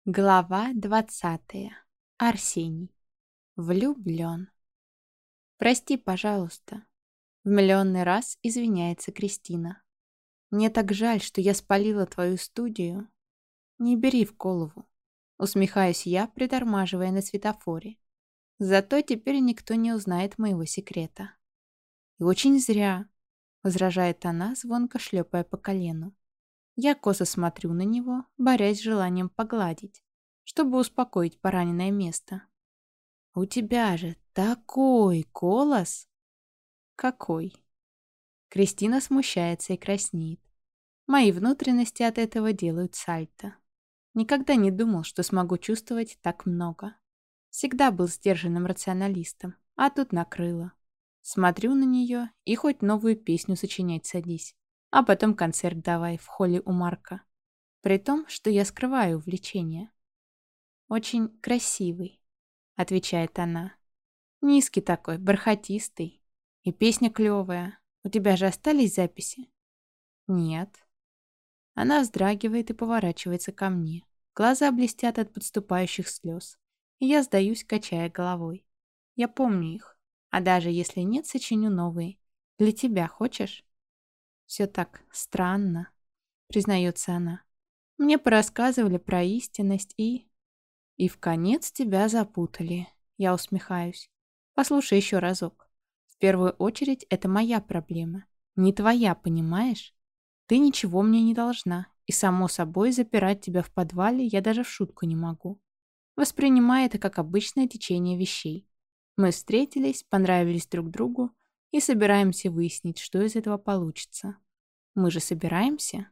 Глава 20. Арсений. Влюблен. «Прости, пожалуйста». В миллионный раз извиняется Кристина. «Мне так жаль, что я спалила твою студию». «Не бери в голову». Усмехаюсь я, притормаживая на светофоре. Зато теперь никто не узнает моего секрета. «И очень зря», — возражает она, звонко шлепая по колену. Я косо смотрю на него, борясь с желанием погладить, чтобы успокоить пораненное место. «У тебя же такой голос!» «Какой?» Кристина смущается и краснеет. Мои внутренности от этого делают сальто. Никогда не думал, что смогу чувствовать так много. Всегда был сдержанным рационалистом, а тут накрыло. Смотрю на нее и хоть новую песню сочинять садись, а потом концерт давай в холле у Марка. При том, что я скрываю увлечение. «Очень красивый», — отвечает она. «Низкий такой, бархатистый. И песня клевая. У тебя же остались записи?» «Нет». Она вздрагивает и поворачивается ко мне. Глаза блестят от подступающих слез. И я сдаюсь, качая головой. Я помню их. А даже если нет, сочиню новые. Для тебя хочешь? Все так странно, признается она. Мне порассказывали про истинность и... И в конец тебя запутали. Я усмехаюсь. Послушай еще разок. В первую очередь, это моя проблема. Не твоя, понимаешь? Ты ничего мне не должна. И, само собой, запирать тебя в подвале я даже в шутку не могу. Воспринимай это как обычное течение вещей. Мы встретились, понравились друг другу и собираемся выяснить, что из этого получится. Мы же собираемся?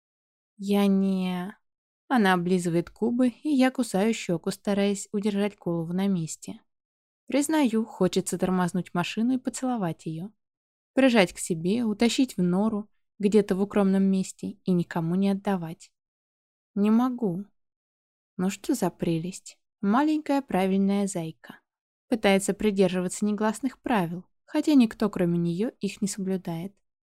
Я не... Она облизывает губы, и я кусаю щеку, стараясь удержать голову на месте. Признаю, хочется тормознуть машину и поцеловать ее. Прижать к себе, утащить в нору, где-то в укромном месте, и никому не отдавать. Не могу. Ну что за прелесть? Маленькая правильная зайка. Пытается придерживаться негласных правил, хотя никто, кроме нее, их не соблюдает.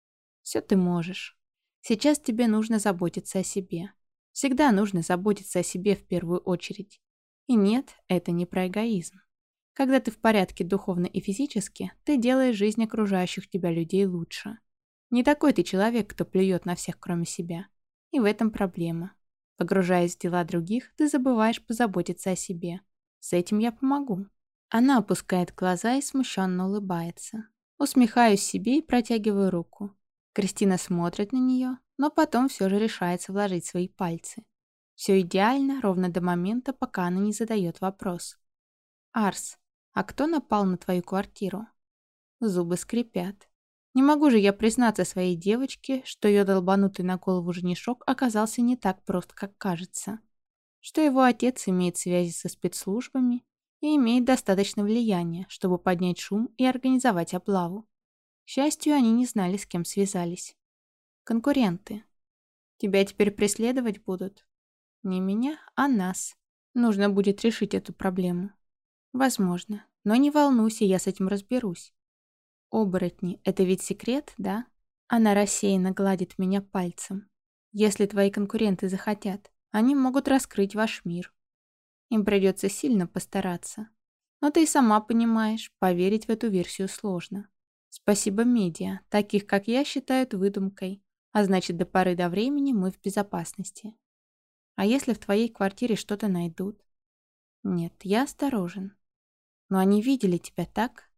Все ты можешь. Сейчас тебе нужно заботиться о себе. Всегда нужно заботиться о себе в первую очередь. И нет, это не про эгоизм. Когда ты в порядке духовно и физически, ты делаешь жизнь окружающих тебя людей лучше. Не такой ты человек, кто плюет на всех, кроме себя. И в этом проблема. Погружаясь в дела других, ты забываешь позаботиться о себе. С этим я помогу. Она опускает глаза и смущенно улыбается. Усмехаюсь себе и протягиваю руку. Кристина смотрит на нее, но потом все же решается вложить свои пальцы. Все идеально, ровно до момента, пока она не задает вопрос. «Арс, а кто напал на твою квартиру?» Зубы скрипят. Не могу же я признаться своей девочке, что ее долбанутый на голову женишок оказался не так прост, как кажется. Что его отец имеет связи со спецслужбами и имеет достаточно влияния, чтобы поднять шум и организовать облаву. К счастью, они не знали, с кем связались. Конкуренты. Тебя теперь преследовать будут? Не меня, а нас. Нужно будет решить эту проблему. Возможно. Но не волнуйся, я с этим разберусь. Оборотни — это ведь секрет, да? Она рассеянно гладит меня пальцем. Если твои конкуренты захотят, они могут раскрыть ваш мир. Им придется сильно постараться. Но ты и сама понимаешь, поверить в эту версию сложно. Спасибо медиа, таких как я считают выдумкой, а значит, до поры до времени мы в безопасности. А если в твоей квартире что-то найдут? Нет, я осторожен. Но они видели тебя, так?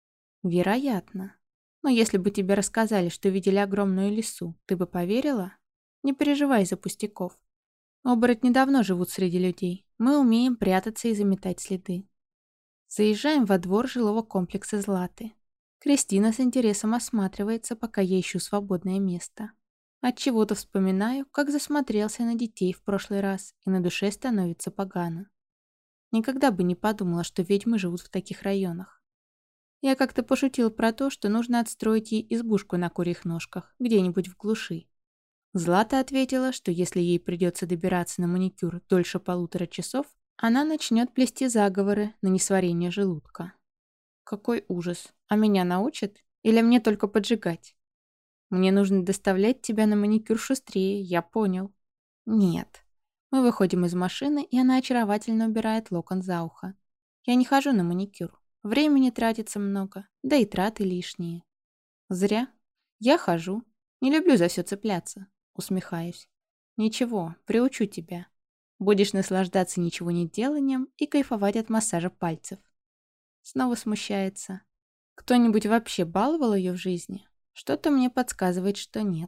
Вероятно. Но если бы тебе рассказали, что видели огромную лису, ты бы поверила? Не переживай за пустяков. Оборотни давно живут среди людей. Мы умеем прятаться и заметать следы. Заезжаем во двор жилого комплекса «Златы». Кристина с интересом осматривается, пока я ищу свободное место. Отчего-то вспоминаю, как засмотрелся на детей в прошлый раз, и на душе становится погано. Никогда бы не подумала, что ведьмы живут в таких районах. Я как-то пошутил про то, что нужно отстроить ей избушку на курьих ножках, где-нибудь в глуши. Злата ответила, что если ей придется добираться на маникюр дольше 1,5 часа, она начнет плести заговоры на несварение желудка. Какой ужас. А меня научат? Или мне только поджигать? Мне нужно доставлять тебя на маникюр шустрее, я понял. Нет. Мы выходим из машины, и она очаровательно убирает локон за ухо. Я не хожу на маникюр. Времени тратится много, да и траты лишние. Зря. Я хожу. Не люблю за все цепляться. Усмехаюсь. Ничего, приучу тебя. Будешь наслаждаться ничего не деланием и кайфовать от массажа пальцев. Снова смущается. Кто-нибудь вообще баловал ее в жизни? Что-то мне подсказывает, что нет.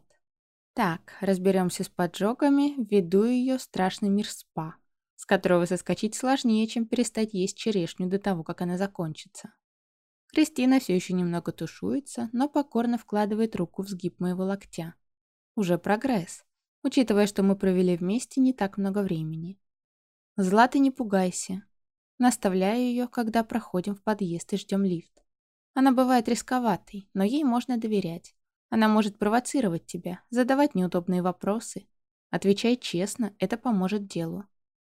Так, разберемся с поджогами, введу ее в страшный мир спа, с которого соскочить сложнее, чем перестать есть черешню до того, как она закончится. Кристина все еще немного тушуется, но покорно вкладывает руку в сгиб моего локтя. Уже прогресс, учитывая, что мы провели вместе не так много времени. Злата, не пугайся. Наставляю ее, когда проходим в подъезд и ждем лифт. Она бывает рисковатой, но ей можно доверять. Она может провоцировать тебя, задавать неудобные вопросы. Отвечай честно, это поможет делу.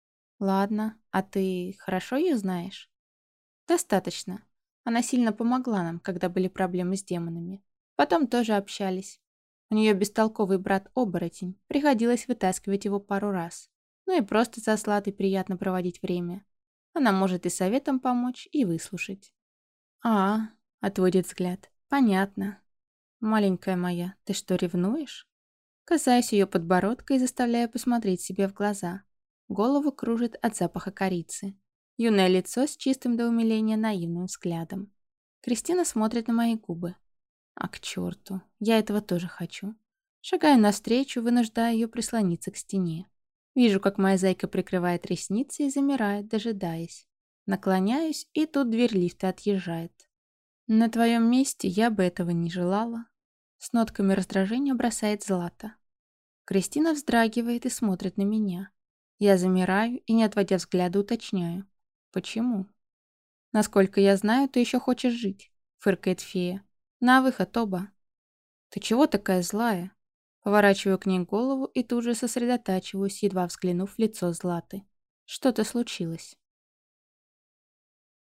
Ладно, а ты хорошо ее знаешь? Достаточно. Она сильно помогла нам, когда были проблемы с демонами. Потом тоже общались. У нее бестолковый брат-оборотень. Приходилось вытаскивать его пару раз. Ну и просто со Златой приятно проводить время. Она может и советом помочь, и выслушать. «А, — отводит взгляд, — понятно. Маленькая моя, ты что, ревнуешь?» Касаюсь ее подбородка и заставляю посмотреть себе в глаза. Голову кружит от запаха корицы. Юное лицо с чистым до умиления наивным взглядом. Кристина смотрит на мои губы. А к черту, я этого тоже хочу. Шагаю навстречу, вынуждая ее прислониться к стене. Вижу, как моя зайка прикрывает ресницы и замирает, дожидаясь. Наклоняюсь, и тут дверь лифта отъезжает. «На твоем месте я бы этого не желала». С нотками раздражения бросает Злата. Кристина вздрагивает и смотрит на меня. Я замираю и, не отводя взгляда, уточняю. «Почему?» «Насколько я знаю, ты еще хочешь жить», — фыркает фея. «На выход оба». «Ты чего такая злая?» Поворачиваю к ней голову и тут же сосредотачиваюсь, едва взглянув в лицо Златы. Что-то случилось.